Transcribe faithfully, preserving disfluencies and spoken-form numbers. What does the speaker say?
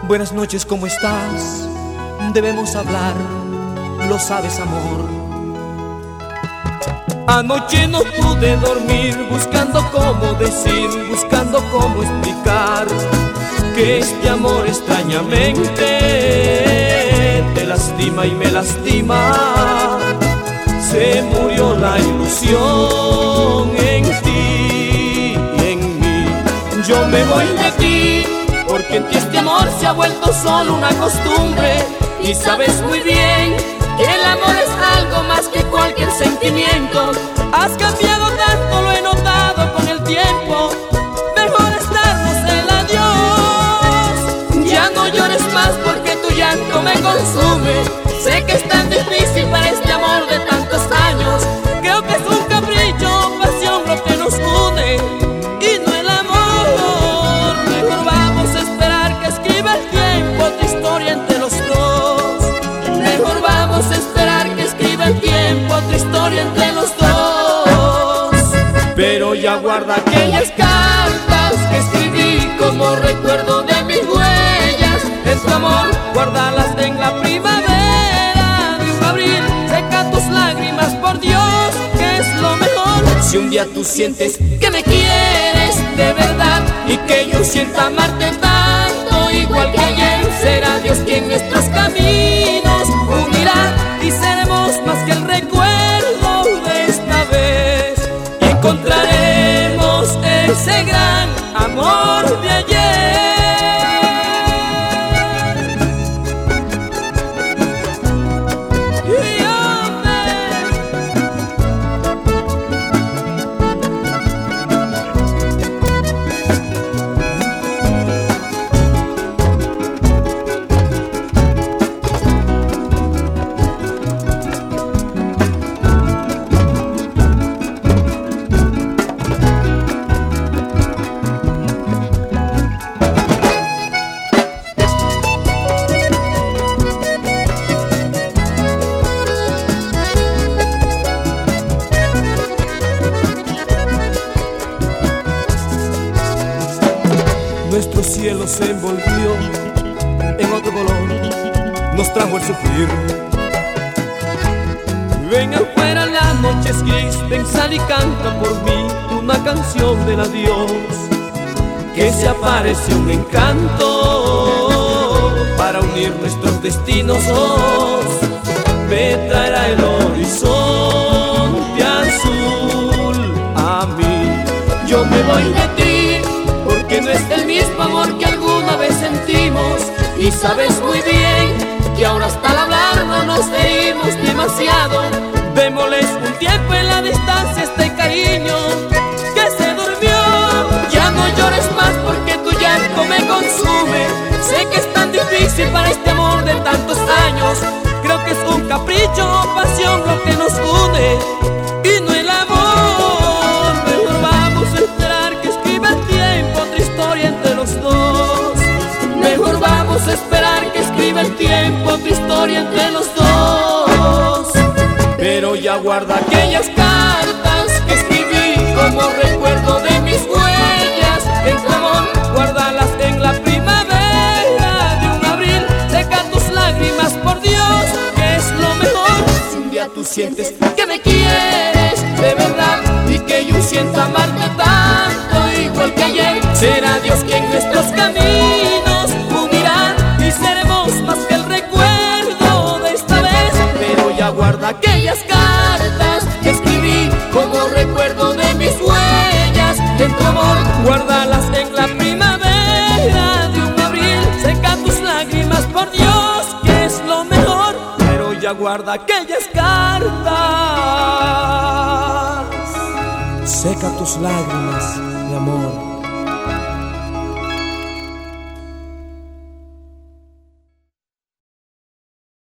Buenas noches, ¿cómo estás? Debemos hablar, lo sabes, amor. Anoche no pude dormir, buscando cómo decir, buscando cómo explicar que este amor extrañamente te lastima y me lastima. Se murió la ilusión en ti y en mí. Yo me voy de ti, porque en ti este amor se ha vuelto solo una costumbre. Y sabes muy bien que el amor es algo más que cualquier sentimiento. Has cambiado tanto, lo he notado con el tiempo. Mejor es darnos el adiós. Ya no llores más porque tu llanto me consume. Sé que es tan difícil para este amor de tantos años. Creo que es un capricho, pasión lo que nos une y no el amor. Mejor vamos a esperar que escriba el tiempo otra historia entre los dos. Mejor vamos a esperar que escriba el tiempo otra historia entre los dos. Pero ya guarda aquellas cartas que escribí como recuerdo de mis huellas. En tu amor, guárdalas en la primavera de un abril. Seca tus lágrimas, por Dios, que es lo mejor. Si un día tú sientes que me quieres de verdad y que yo sienta amarte tanto, igual que ayer, será Dios quien nuestros caminos unirá y seremos más que el recuerdo de esta vez. Y encontraremos ese gran amor de ayer. Nuestro cielo se envolvió en otro color, nos trajo el sufrir. Ven afuera, la noche es gris, ven, sal y canta por mí una canción del adiós. Que se aparece un encanto para unir nuestros destinos. Me traerá el horizonte azul a mí. Yo me voy de ti, porque no es el mismo amor que alguna vez sentimos. Y sabes muy bien que ahora hasta al hablar no nos reímos demasiado. Démosles un tiempo en la distancia este cariño que se durmió. Ya no llores más porque tu llanto me consume. Sé que es tan difícil para este amor de tantos años. Creo que es un capricho, pasión lo que nos une y no el amor. Mejor vamos a esperar que escriba el tiempo otra historia entre los dos. Mejor vamos a esperar que escriba el tiempo otra historia entre los dos. Pero ya guarda aquellas cartas que escribí como recuerdo de mis huellas. En tu amor, guárdalas en la primavera de un abril. Seca tus lágrimas, por Dios, que es lo mejor. Si un día tú sientes que me quieres de verdad y que yo sienta amarte tanto, igual que ayer, será Dios quien nuestros caminos unirá y seremos más que el recuerdo de esta vez. Pero ya guarda aquellas cartas que escribí como recuerdo de mis huellas. En tu amor, guárdalas en la primavera de un abril. Seca tus lágrimas, por Dios, que es lo mejor. Pero ya guarda aquellas cartas. Seca tus lágrimas, mi amor.